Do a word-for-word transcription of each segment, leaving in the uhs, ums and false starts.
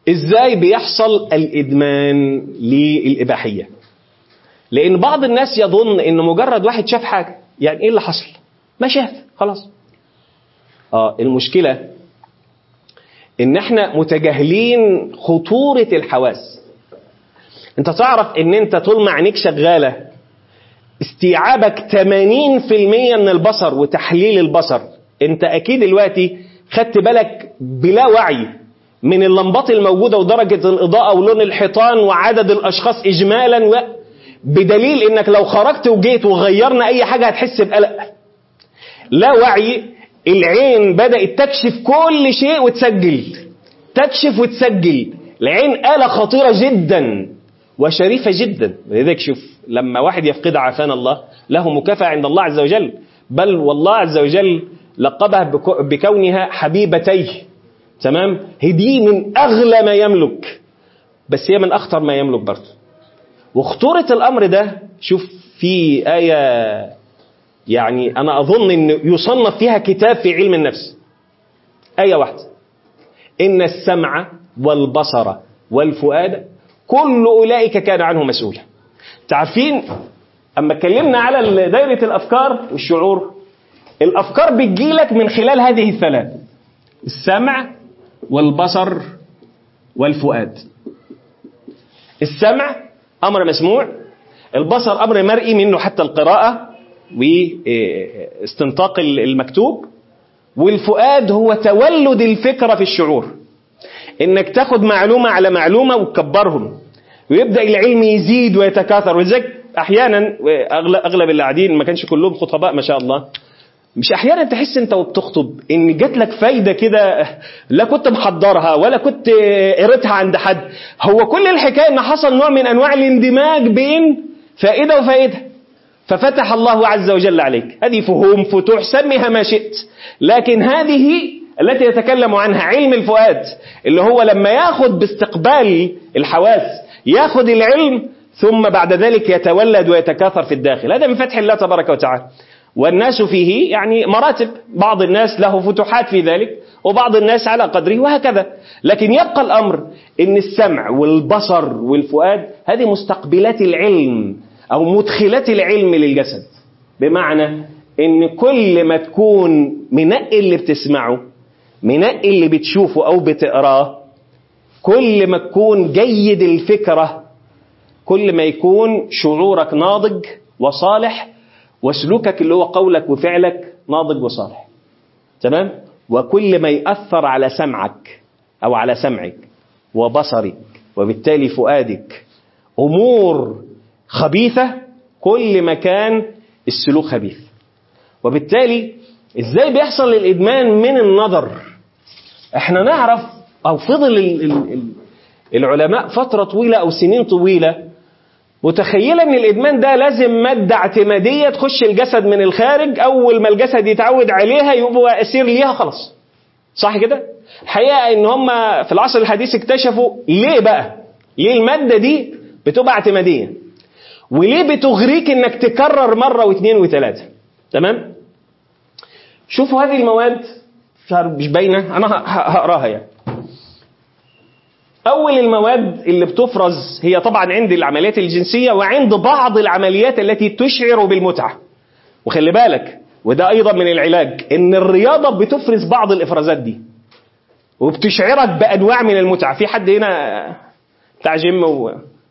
ازاي بيحصل الادمان للاباحيه؟ لان بعض الناس يظن ان مجرد واحد شاف حاجه، يعني ايه اللي حصل؟ ما شاف خلاص. اه المشكله ان احنا متجاهلين خطوره الحواس. انت تعرف ان انت طول ما عينيك شغاله استيعابك ثمانين بالمئة من البصر وتحليل البصر. انت اكيد دلوقتي خدت بالك بلا وعي من اللمبات الموجودة ودرجة الإضاءة ولون الحيطان وعدد الأشخاص إجمالا و... بدليل إنك لو خرجت وجيت وغيرنا أي حاجة هتحس بقلق. لا وعي، العين بدأت تكشف كل شيء وتسجل، تكشف وتسجل. العين آلة خطيرة جدا وشريفة جدا. لذلك شوف لما واحد يفقد عافانا الله له مكافأة عند الله عز وجل، بل والله عز وجل لقبها بكونها حبيبتيه. تمام؟ هدي من أغلى ما يملك، بس هي من أخطر ما يملك برضه. وخطورة الأمر ده شوف في آية يعني أنا أظن أن يصنف فيها كتاب في علم النفس، آية واحدة: إن السمع والبصر والفؤاد كل أولئك كان عنه مسؤولا. تعرفين أما اتكلمنا على دائرة الأفكار والشعور، الأفكار بتجيلك من خلال هذه الثلاث: السمع والبصر والفؤاد. السمع أمر مسموع، البصر أمر مرئي منه حتى القراءة واستنطاق المكتوب، والفؤاد هو تولد الفكرة في الشعور، إنك تاخد معلومة على معلومة وتكبرهم ويبدأ العلم يزيد ويتكاثر. ولذلك أحيانا أغلب اللي قاعدين ما كانش كلهم خطباء ما شاء الله، مش احيانا تحس انت وبتخطب ان جات لك فايده كده لا كنت محضرها ولا كنت قريتها عند حد. هو كل الحكايه ان حصل نوع من انواع الاندماج بين فائده وفائده، ففتح الله عز وجل عليك. هذه فهوم، فتوح، سميها ما شئت، لكن هذه التي يتكلم عنها علم الفؤاد، اللي هو لما ياخد باستقبال الحواس ياخد العلم ثم بعد ذلك يتولد ويتكاثر في الداخل. هذا من فتح الله تبارك وتعالى. والناس فيه يعني مراتب، بعض الناس له فتوحات في ذلك وبعض الناس على قدره وهكذا. لكن يبقى الأمر إن السمع والبصر والفؤاد هذه مستقبلات العلم أو مدخلات العلم للجسد، بمعنى إن كل ما تكون منقي اللي بتسمعه، منقي اللي بتشوفه أو بتقراه، كل ما تكون جيد الفكرة، كل ما يكون شعورك ناضج وصالح، وسلوكك اللي هو قولك وفعلك ناضج وصالح. تمام؟ وكل ما يأثر على سمعك أو على سمعك وبصرك وبالتالي فؤادك أمور خبيثة، كل ما كان السلوك خبيث. وبالتالي إزاي بيحصل الإدمان من النظر؟ إحنا نعرف أو فضل العلماء فترة طويلة أو سنين طويلة متخيلة ان الادمان ده لازم مادة اعتمادية تخش الجسد من الخارج، اول ما الجسد يتعود عليها يبقى اسير ليها خلاص. صح كده؟ الحقيقة ان هم في العصر الحديث اكتشفوا ليه بقى ليه المادة دي بتبقى اعتمادية، وليه بتغريك انك تكرر مرة واثنين وثلاثة. تمام؟ شوفوا هذه المواد مش باينة، انا هقراها يعني. أول المواد اللي بتفرز هي طبعا عند العمليات الجنسية وعند بعض العمليات التي تشعر بالمتعة. وخلي بالك وده أيضا من العلاج، إن الرياضة بتفرز بعض الإفرازات دي وبتشعرك بأنواع من المتعة. في حد هنا بتاع جيم و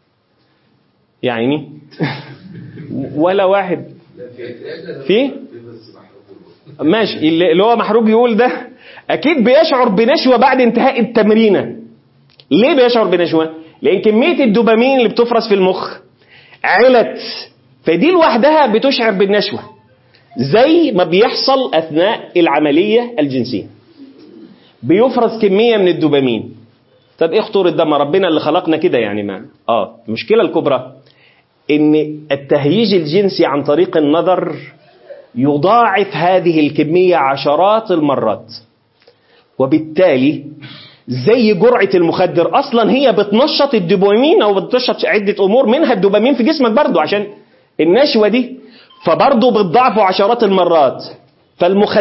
يعني ولا واحد في ماشي اللي هو محروق يقول ده أكيد بيشعر بنشوة بعد انتهاء التمرينة. ليه بيشعر بنشوة؟ لأن كمية الدوبامين اللي بتفرز في المخ علت، فدي لوحدها بتشعر بالنشوة زي ما بيحصل أثناء العملية الجنسية، بيفرز كمية من الدوبامين. طب إيه خطورة ده؟ ما ربنا اللي خلقنا كده يعني. ما آه المشكلة الكبرى إن التهييج الجنسي عن طريق النظر يضاعف هذه الكمية عشرات المرات، وبالتالي زي جرعة المخدر أصلا هي بتنشط الدوبامين أو بتنشط عدة أمور منها الدوبامين في جسمك برضو عشان النشوة دي، فبرضو بتضعفه عشرات المرات.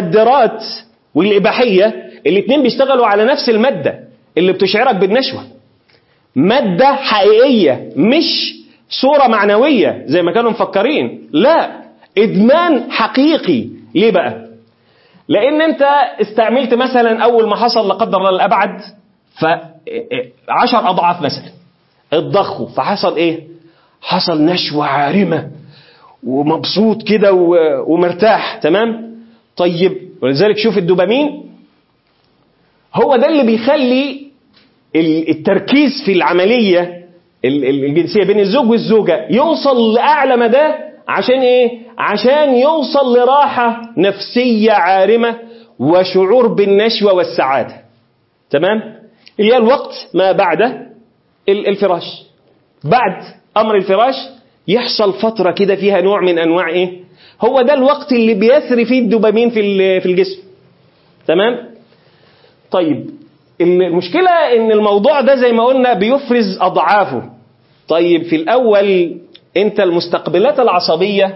فالمخدرات والإباحية الاثنين بيشتغلوا على نفس المادة اللي بتشعرك بالنشوة. مادة حقيقية مش صورة معنوية زي ما كانوا مفكرين، لا، إدمان حقيقي. ليه بقى؟ لأن أنت استعملت مثلا أول ما حصل لا قدر الله الأبعد فعشر أضعاف مثلا الضخوا، فحصل إيه؟ حصل نشوة عارمة ومبسوط كده ومرتاح، تمام؟ طيب، ولذلك شوف الدوبامين هو ده اللي بيخلي التركيز في العملية الجنسية بين الزوج والزوجة يوصل لأعلى مدى. عشان إيه؟ عشان يوصل لراحة نفسية عارمة وشعور بالنشوة والسعادة، تمام؟ هي الوقت ما بعد الفراش. بعد أمر الفراش يحصل فترة كده فيها نوع من أنواع إيه؟ هو ده الوقت اللي بيسري فيه الدوبامين في في الجسم، تمام؟ طيب، المشكلة إن الموضوع ده زي ما قلنا بيفرز أضعافه. طيب، في الأول أنت المستقبلات العصبية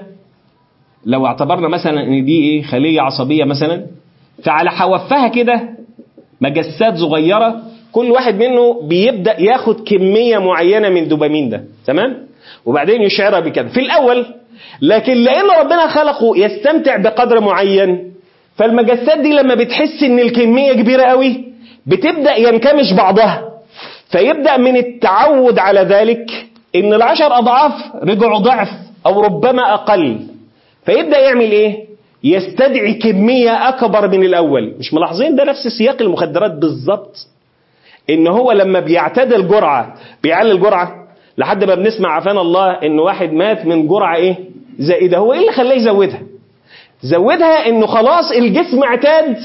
لو اعتبرنا مثلا إن دي إيه؟ خلية عصبية مثلا، فعلى حوفها كده مجسات صغيرة، كل واحد منه بيبدأ ياخد كمية معينة من دوبامين ده، تمام؟ وبعدين يشعرها بكده في الأول، لكن لأن ربنا خلقه يستمتع بقدر معين، فالمجسات دي لما بتحس إن الكمية كبيرة قوي بتبدأ ينكمش بعضها، فيبدأ من التعود على ذلك إن العشر أضعاف رجعوا ضعف أو ربما أقل، فيبدأ يعمل إيه؟ يستدعي كمية أكبر من الأول. مش ملاحظين ده نفس سياق المخدرات بالضبط؟ إن هو لما بيعتدل جرعة بيعلي الجرعة لحد ما بنسمع عفان الله إن واحد مات من جرعة إيه؟ زائدة. هو إيه اللي خلاه يزودها؟ زودها إنه خلاص الجسم اعتاد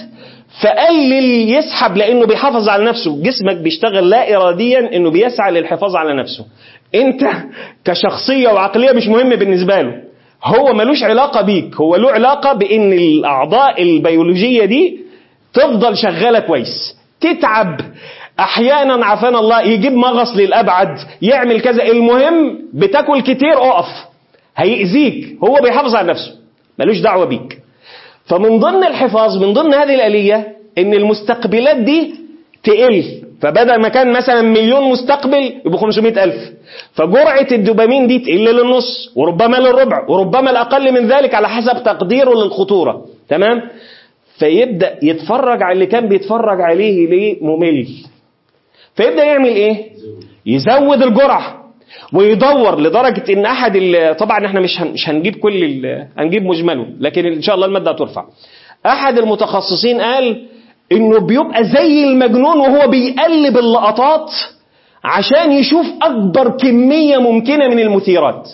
فقلل يسحب، لأنه بيحافظ على نفسه. جسمك بيشتغل لا إراديا إنه بيسعى للحفاظ على نفسه. أنت كشخصية وعقلية مش مهم بالنسبة له، هو ملوش علاقة بيك، هو له علاقة بإن الأعضاء البيولوجية دي تفضل شغالة كويس. تتعب أحيانا عفان الله، يجيب مغص للأبعد، يعمل كذا، المهم بتاكل كتير أقف، هيأذيك. هو بيحافظ على نفسه ملوش دعوة بيك. فمن ضمن الحفاظ من ضمن هذه الآلية إن المستقبلات دي تقل، فبدأ ما كان مثلا مليون مستقبل يبقى خمسمائة ألف، فجرعة الدوبامين دي تقل للنص وربما للربع وربما الأقل من ذلك على حسب تقديره للخطورة، تمام؟ فيبدأ يتفرج على اللي كان بيتفرج عليه ليه ممل، فيبدأ يعمل إيه؟ يزود الجرعة ويدور لدرجة إن أحد طبعا إحنا مش مش هنجيب كل هنجيب مجمله، لكن إن شاء الله المادة هترفع. أحد المتخصصين قال إنه بيبقى زي المجنون وهو بيقلب اللقطات عشان يشوف أكبر كمية ممكنة من المثيرات،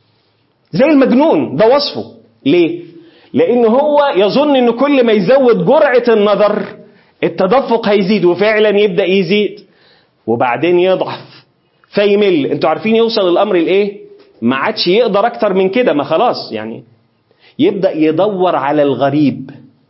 زي المجنون ده وصفه. ليه؟ لأنه هو يظن إنه كل ما يزود جرعة النظر التدفق هيزيد، وفعلا يبدأ يزيد وبعدين يضعف فيمل. انتوا عارفين يوصل الأمر لإيه؟ ما عادش يقدر أكتر من كده، ما خلاص يعني. يبدأ يدور على الغريب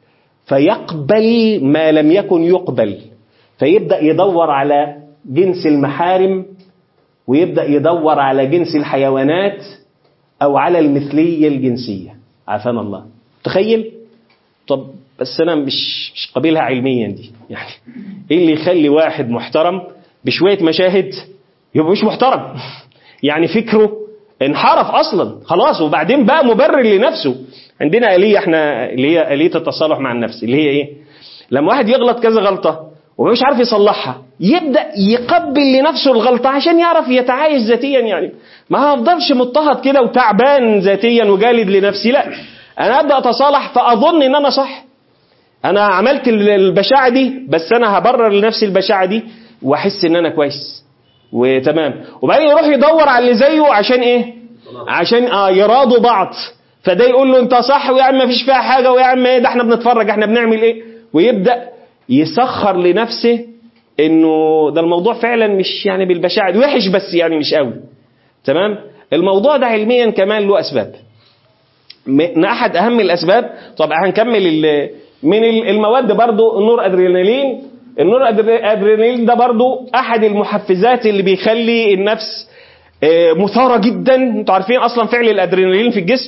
فيقبل ما لم يكن يقبل، فيبدأ يدور على جنس المحارم، ويبدأ يدور على جنس الحيوانات أو على المثلية الجنسية، عافانا الله. تخيل؟ طب بس أنا مش مش قابلها علميا دي، يعني إيه اللي يخلي واحد محترم بشوية مشاهد يبقى مش محترم؟ يعني فكره انحرف أصلا خلاص، وبعدين بقى مبرر لنفسه. عندنا آلية احنا اللي هي آلية التصالح مع النفس، اللي هي ايه؟ لما واحد يغلط كذا غلطة ومش عارف يصلحها، يبدأ يقبل لنفسه الغلطة عشان يعرف يتعايش ذاتيا. يعني ما هفضلش مضطهد كده وتعبان ذاتيا وجالد لنفسي، لا، انا ابدأ اتصالح فاظن ان انا صح، انا عملت البشاعة دي بس انا هبرر لنفسي البشاعة دي واحس ان انا كويس وتمام. وبعدين يروح يدور على اللي زيه عشان ايه؟ عشان اه يراضوا بعض. فده يقول له انت صح، ويا عم ما فيش فيها حاجة، ويا عم ايه ده احنا بنتفرج احنا بنعمل ايه، ويبدأ يسخر لنفسه انه ده الموضوع فعلا مش يعني بالبشاعة دي، وحش بس يعني مش قوي، تمام؟ الموضوع ده علميا كمان له اسباب. من احد اهم الاسباب طبعا هنكمل من المواد برضو النور ادرينالين. النور ادرينالين ده برضو احد المحفزات اللي بيخلي النفس مثارة جدا. انتوا عارفين اصلا فعل الادرينالين في الجسم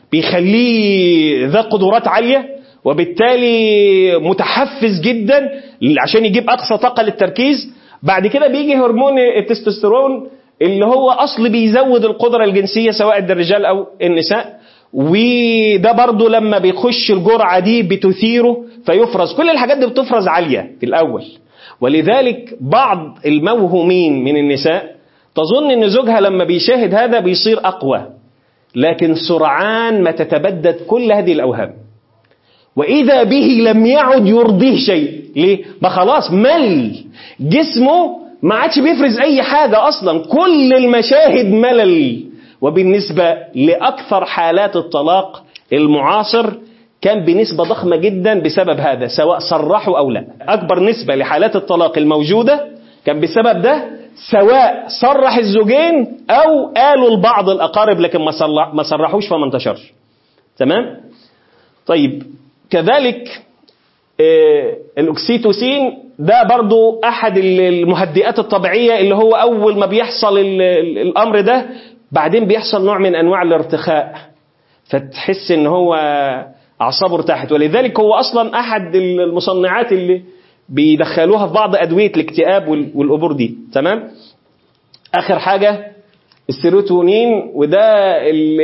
بيخليه ذا قدرات عالية، وبالتالي متحفز جدا عشان يجيب اقصى طاقة للتركيز. بعد كده بيجي هرمون التستوستيرون اللي هو أصل بيزود القدرة الجنسية سواء الرجال أو النساء، وده برضو لما بيخش الجرعة دي بتثيره فيفرز. كل الحاجات دي بتفرز عالية في الأول، ولذلك بعض الموهومين من النساء تظن أن زوجها لما بيشاهد هذا بيصير أقوى، لكن سرعان ما تتبدد كل هذه الأوهام، وإذا به لم يعد يرضيه شيء. ليه؟ ما خلاص مل جسمه، ما عادش بيفرز أي حاجة أصلا، كل المشاهد ملل. وبالنسبة لأكثر حالات الطلاق المعاصر كان بنسبة ضخمة جدا بسبب هذا، سواء صرحوا أو لا. أكبر نسبة لحالات الطلاق الموجودة كان بسبب ده، سواء صرح الزوجين أو قالوا لبعض الأقارب لكن ما صرحوش فما انتشرش. تمام؟ طيب، كذلك آه الأكسيتوسين ده برضو أحد المهدئات الطبيعية اللي هو أول ما بيحصل الأمر ده بعدين بيحصل نوع من أنواع الارتخاء، فتحس إن هو أعصابه ارتاحت. ولذلك هو أصلا أحد المصنعات اللي بيدخلوها في بعض أدوية الاكتئاب والأمور دي. تمام؟ آخر حاجة السيروتونين، وده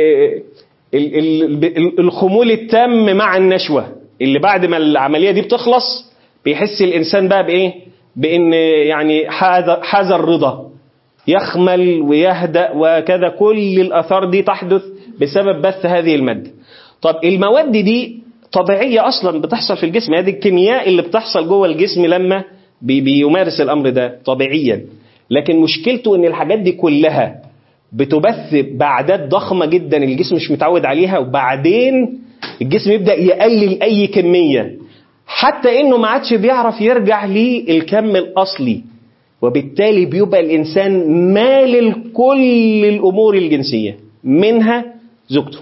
الخمول التام مع النشوة، اللي بعد ما العملية دي بتخلص بيحس الإنسان بقى بإيه؟ بإن يعني حاز الرضا، يخمل ويهدأ وكذا. كل الآثار دي تحدث بسبب بث هذه المادة. طب المواد دي طبيعية أصلا بتحصل في الجسم، هذه الكيمياء اللي بتحصل جوه الجسم لما بي بيمارس الأمر ده طبيعيا، لكن مشكلته إن الحاجات دي كلها بتبث بأعداد ضخمة جدا الجسم مش متعود عليها، وبعدين الجسم يبدأ يقلل أي كمية حتى إنه ما عادش بيعرف يرجع للكم الأصلي، وبالتالي بيبقى الإنسان مالل كل الأمور الجنسية منها زوجته.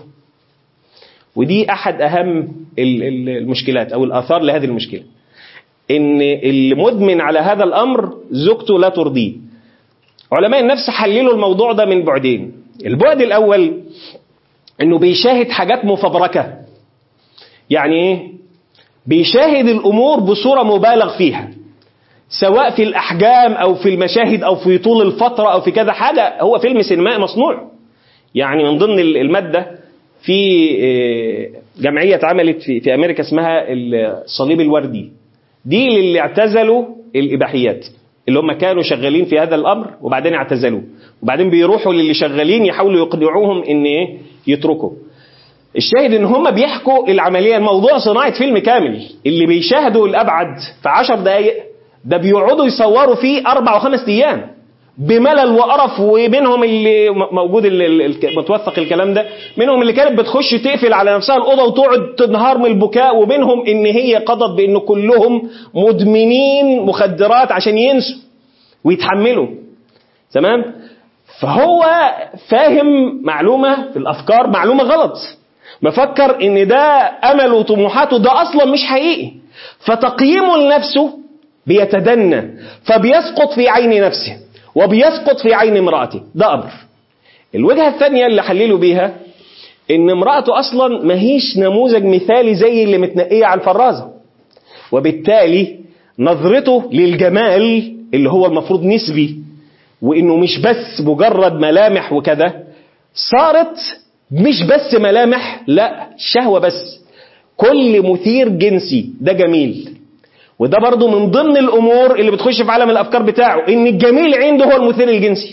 ودي أحد أهم المشكلات أو الآثار لهذه المشكلة، إن المدمن على هذا الأمر زوجته لا ترضيه. علماء النفس حللوا الموضوع ده من بعدين. البعد الأول إنه بيشاهد حاجات مفبركة، يعني إيه؟ بيشاهد الأمور بصورة مبالغ فيها، سواء في الأحجام أو في المشاهد أو في طول الفترة أو في كذا حاجة. هو فيلم سينمائي مصنوع. يعني من ضمن المادة في جمعية اتعملت في, في أمريكا اسمها الصليب الوردي، دي اللي اعتزلوا الإباحيات، اللي هم كانوا شغالين في هذا الأمر وبعدين اعتزلوا، وبعدين بيروحوا للي شغالين يحاولوا يقنعوهم إن إيه يتركوا. الشاهد إن هم بيحكوا العملية، الموضوع صناعة فيلم كامل. اللي بيشاهدوا الأبعد في عشر دقايق ده بيقعدوا يصوروا فيه أربع وخمس أيام بملل وقرف. ومنهم اللي موجود متوثق الكلام ده، منهم اللي كانت بتخش تقفل على نفسها الأوضة وتقعد تنهار من البكاء، ومنهم إن هي قضت بأن كلهم مدمنين مخدرات عشان ينسوا ويتحملوا. تمام؟ فهو فاهم معلومة في الأفكار، معلومة غلط، مفكر إن ده أمل وطموحاته، ده أصلا مش حقيقي. فتقييمه لنفسه بيتدنى، فبيسقط في عين نفسه وبيسقط في عين امرأته. ده أمر. الوجهة الثانية اللي حللوا بيها إن امرأته أصلا ماهيش نموذج مثالي زي اللي متنقية على الفرازة، وبالتالي نظرته للجمال اللي هو المفروض نسبي، وإنه مش بس مجرد ملامح وكذا، صارت مش بس ملامح، لا شهوة بس. كل مثير جنسي ده جميل. وده برضو من ضمن الأمور اللي بتخش في عالم الأفكار بتاعه، إن الجميل عنده هو المثير الجنسي.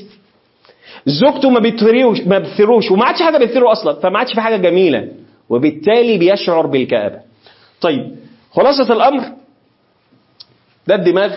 زوجته ما بتثيروش ما بتثيروش وما عادش حاجة بتثيره أصلا، فما عادش في حاجة جميلة، وبالتالي بيشعر بالكآبة. طيب، خلاصة الأمر ده الدماغ،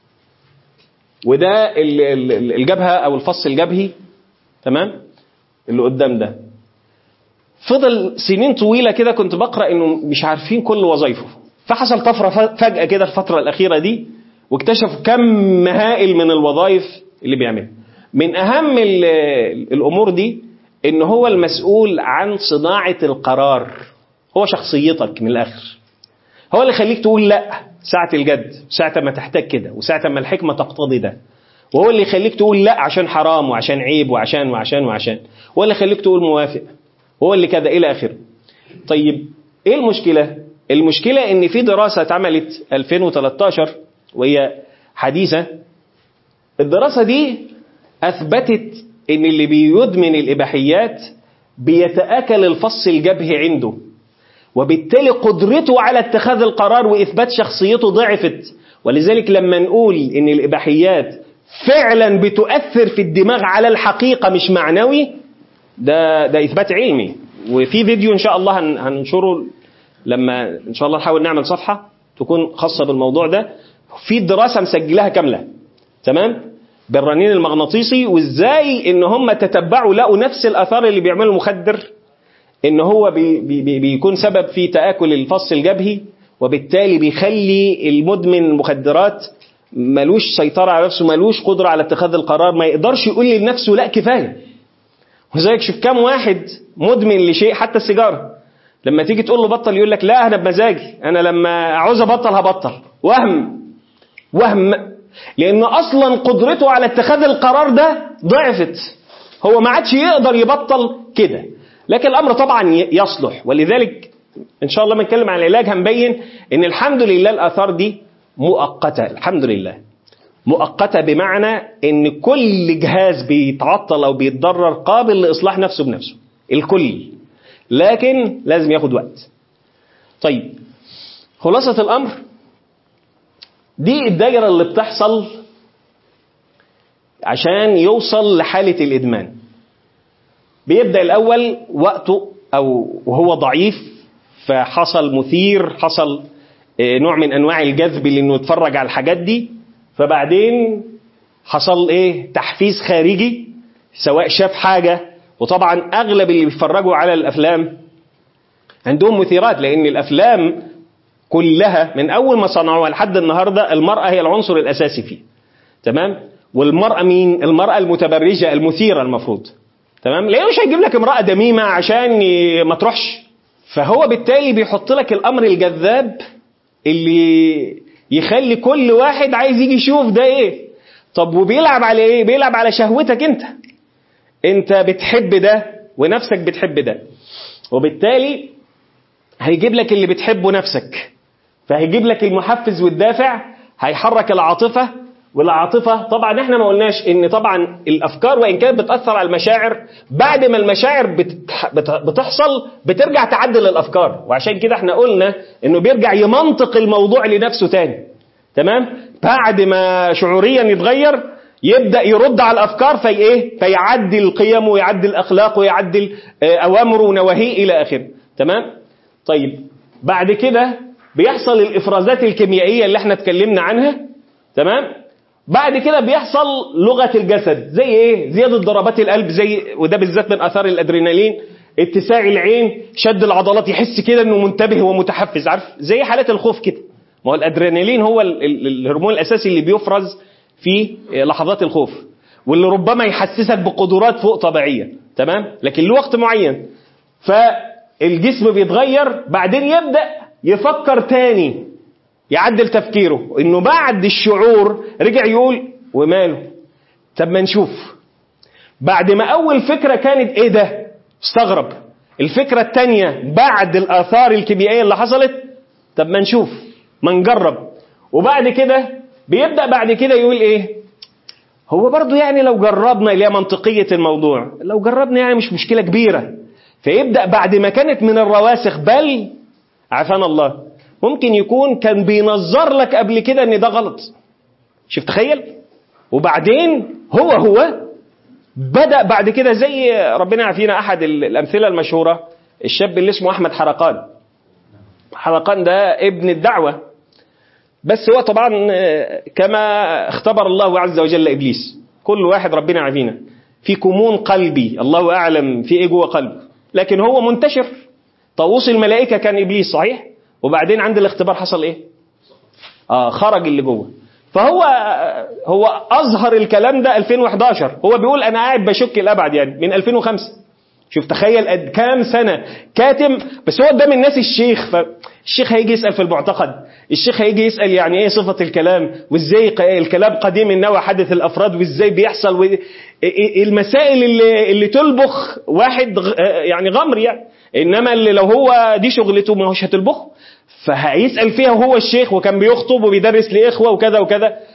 وده الجبهة أو الفص الجبهي. تمام؟ اللي قدام ده فضل سنين طويلة كده كنت بقرأ إنه مش عارفين كل وظائفه، فحصل طفرة فجأة كده الفترة الأخيرة دي، واكتشفوا كم هائل من الوظائف اللي بيعملها. من أهم الأمور دي إن هو المسؤول عن صناعة القرار، هو شخصيتك من الآخر، هو اللي يخليك تقول لا ساعة الجد، ساعة ما تحتاج كده، وساعة ما الحكمة تقتضي ده، وهو اللي يخليك تقول لا عشان حرام وعشان عيب وعشان وعشان وعشان، هو اللي يخليك تقول موافق، هو اللي كذا إلى آخره. طيب إيه المشكلة؟ المشكلة إن في دراسة اتعملت ألفين وثلاثة عشر وهي حديثة، الدراسة دي أثبتت إن اللي بيدمن الإباحيات بيتآكل الفص الجبهي عنده، وبالتالي قدرته على اتخاذ القرار وإثبات شخصيته ضعفت. ولذلك لما نقول إن الإباحيات فعلا بتؤثر في الدماغ على الحقيقة مش معنوي، ده ده إثبات علمي. وفي فيديو إن شاء الله هننشره لما إن شاء الله نحاول نعمل صفحة تكون خاصة بالموضوع ده، في دراسة مسجلها كاملة تمام بالرنين المغناطيسي، وإزاي إن هم تتبعوا لقوا نفس الآثار اللي بيعملوا المخدر، إن هو بي بي بيكون سبب في تآكل الفص الجبهي، وبالتالي بيخلي المدمن المخدرات ملوش سيطرة على نفسه، ملوش قدرة على اتخاذ القرار، ما يقدرش يقول لنفسه لا كفاية. وزيك شوف كم واحد مدمن لشيء، حتى السيجارة لما تيجي تقول له بطل يقول لك لا أنا بمزاجي، أنا لما أعوز أبطل هبطل. وهم وهم لأن أصلا قدرته على اتخاذ القرار ده ضعفت، هو ما عادش يقدر يبطل كده. لكن الأمر طبعا يصلح، ولذلك إن شاء الله ما نتكلم عن العلاج هنبين إن الحمد لله الآثار دي مؤقتة، الحمد لله مؤقتة، بمعنى إن كل جهاز بيتعطل أو بيتضرر قابل لإصلاح نفسه بنفسه الكل، لكن لازم ياخد وقت. طيب خلاصة الأمر دي الدائرة اللي بتحصل عشان يوصل لحالة الإدمان. بيبدأ الأول وقته أو وهو ضعيف، فحصل مثير، حصل نوع من أنواع الجذب لأنه يتفرج على الحاجات دي، فبعدين حصل إيه تحفيز خارجي سواء شاف حاجة. وطبعا أغلب اللي بيتفرجوا على الأفلام عندهم مثيرات، لأن الأفلام كلها من أول ما صنعوها لحد النهاردة المرأة هي العنصر الأساسي فيه تمام. والمرأة مين؟ المرأة المتبرجة المثيرة المفروض تمام، لأنه مش هيجيب لك امرأة دميمة عشان ما تروحش. فهو بالتالي بيحط لك الأمر الجذاب اللي يخلي كل واحد عايز يجي يشوف ده ايه. طب وبيلعب على ايه؟ بيلعب على شهوتك انت، انت بتحب ده ونفسك بتحب ده، وبالتالي هيجيب لك اللي بتحبه نفسك، فهيجيب لك المحفز والدافع، هيحرك العاطفة. والعاطفة طبعا احنا ما قلناش ان طبعا الافكار وان كانت بتأثر على المشاعر، بعد ما المشاعر بتحصل بترجع تعدل الافكار، وعشان كده احنا قلنا انه بيرجع يمنطق الموضوع لنفسه تاني تمام. بعد ما شعوريا يتغير يبدأ يرد على الافكار في ايه، فيعدل قيمه ويعدل اخلاقه ويعدل اوامره ونواهيه الى اخره تمام. طيب بعد كده بيحصل الافرازات الكيميائية اللي احنا اتكلمنا عنها تمام. بعد كده بيحصل لغة الجسد، زي ايه؟ زيادة ضربات القلب، زي وده بالذات من اثار الادرينالين، اتساع العين، شد العضلات، يحس كده انه منتبه ومتحفز، عارف زي حالات الخوف كده. ما هو الادرينالين هو الهرمون الاساسي اللي بيفرز في لحظات الخوف، واللي ربما يحسسك بقدرات فوق طبيعية تمام، لكن له وقت معين. فالجسم بيتغير، بعدين يبدأ يفكر تاني، يعدل تفكيره، انه بعد الشعور رجع يقول وماله، طب ما نشوف. بعد ما اول فكرة كانت ايه ده، استغرب. الفكرة التانية بعد الاثار الكيميائية اللي حصلت، طب ما نشوف، ما نجرب. وبعد كده بيبدأ بعد كده يقول ايه، هو برضو يعني لو جربنا، اللي هي منطقية الموضوع، لو جربنا يعني مش مشكلة كبيرة. فيبدأ بعد ما كانت من الرواسخ، بل عافانا الله ممكن يكون كان بينظر لك قبل كده ان ده غلط، شوف تخيل. وبعدين هو هو بدأ بعد كده، زي ربنا يعافينا، احد الامثلة المشهورة الشاب اللي اسمه احمد حرقان. حرقان ده ابن الدعوة، بس هو طبعا كما اختبر الله عز وجل ابليس، كل واحد ربنا يعافينا في كمون قلبي، الله اعلم في ايه جوه قلبه، لكن هو منتشر. طاووس الملائكة كان ابليس صحيح، وبعدين عند الاختبار حصل ايه؟ آه خرج اللي جوه. فهو هو اظهر الكلام ده ألفين وإحداشر، هو بيقول انا قاعد بشك الابعد يعني من ألفين وخمسة. شوف تخيل قد كام سنة كاتم، بس هو قدام الناس الشيخ، فالشيخ هيجي يسأل في المعتقد، الشيخ هيجي يسأل يعني ايه صفة الكلام، وازاي الكلام قديم النوع حدث الافراد، وازاي بيحصل، و... المسائل اللي, اللي تلبخ واحد يعني غمر يعني. انما اللي لو هو دي شغلته ما هوش هتلبخه، فهيسأل فيها وهو الشيخ وكان بيخطب وبيدرس لإخوة وكذا وكذا.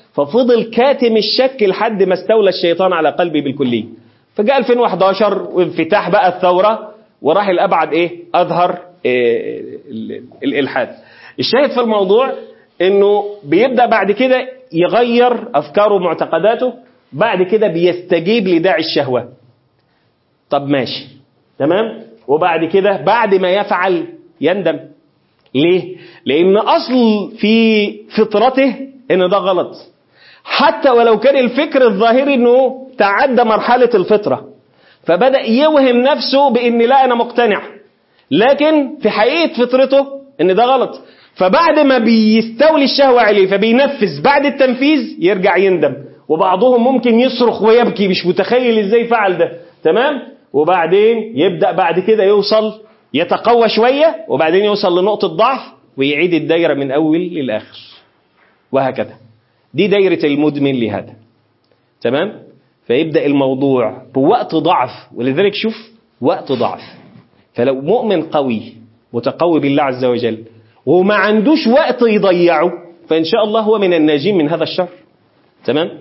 ففضل كاتم الشك لحد ما استولى الشيطان على قلبي بالكلية. فجاء ألفين وإحداشر وانفتاح بقى الثورة، وراح الأبعد إيه أظهر إيه الإلحاد. الشاهد في الموضوع إنه بيبدأ بعد كده يغير أفكاره ومعتقداته، بعد كده بيستجيب لداعي الشهوة. طب ماشي تمام، وبعد كده بعد ما يفعل يندم. ليه؟ لأن أصل في فطرته إن ده غلط، حتى ولو كان الفكر الظاهري إنه تعدى مرحلة الفطرة، فبدأ يوهم نفسه بإن لا أنا مقتنع، لكن في حقيقة فطرته إن ده غلط. فبعد ما بيستولي الشهوة عليه فبينفذ، بعد التنفيذ يرجع يندم، وبعضهم ممكن يصرخ ويبكي مش متخيل إزاي فعل ده. تمام، وبعدين يبدأ بعد كده يوصل يتقوى شوية، وبعدين يوصل لنقطة ضعف ويعيد الدايرة من أول للآخر، وهكذا. دي دايرة المدمن لهذا. تمام، فيبدأ الموضوع بوقت ضعف، ولذلك شوف وقت ضعف. فلو مؤمن قوي متقوي بالله عز وجل وما عندوش وقت يضيعه، فإن شاء الله هو من الناجين من هذا الشر. تمام.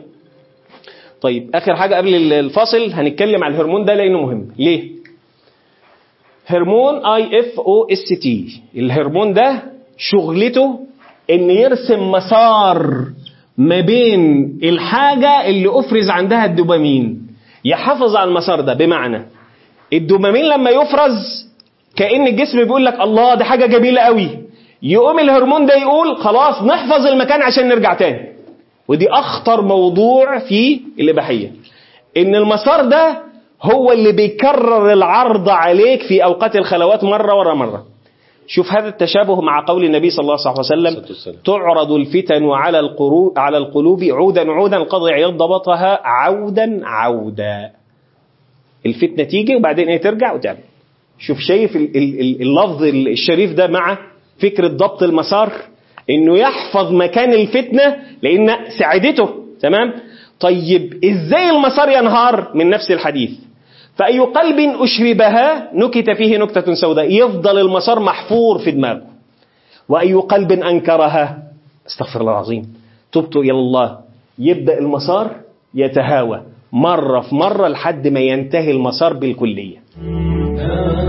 طيب آخر حاجة قبل الفاصل هنتكلم عن الهرمون ده لأنه مهم. ليه؟ هرمون اي اف او اس تي، الهرمون ده شغلته ان يرسم مسار ما بين الحاجة اللي افرز عندها الدوبامين، يحافظ على المسار ده. بمعنى الدوبامين لما يفرز كأن الجسم بيقول لك الله ده حاجة جميلة قوي، يقوم الهرمون ده يقول خلاص نحفظ المكان عشان نرجع تاني. ودي اخطر موضوع في الإباحية، ان المسار ده هو اللي بيكرر العرض عليك في أوقات الخلوات مرة ورا مرة. شوف هذا التشابه مع قول النبي صلى الله عليه وسلم: تعرض الفتن على القلوب على القلوب عودا عودا قضي عياض ضبطها عودا عودا. الفتنة تيجي وبعدين ايه ترجع وتعمل. شوف شايف اللفظ الشريف ده مع فكرة ضبط المسار، انه يحفظ مكان الفتنة لان سعادته. تمام. طيب ازاي المسار ينهار؟ من نفس الحديث: فأي قلب أشربها نكت فيه نكتة سوداء، يفضل المسار محفور في دماغه. وأي قلب أنكرها، استغفر الله العظيم، تبت إلى الله، يبدأ المسار يتهاوى مرة في مرة لحد ما ينتهي المسار بالكلية.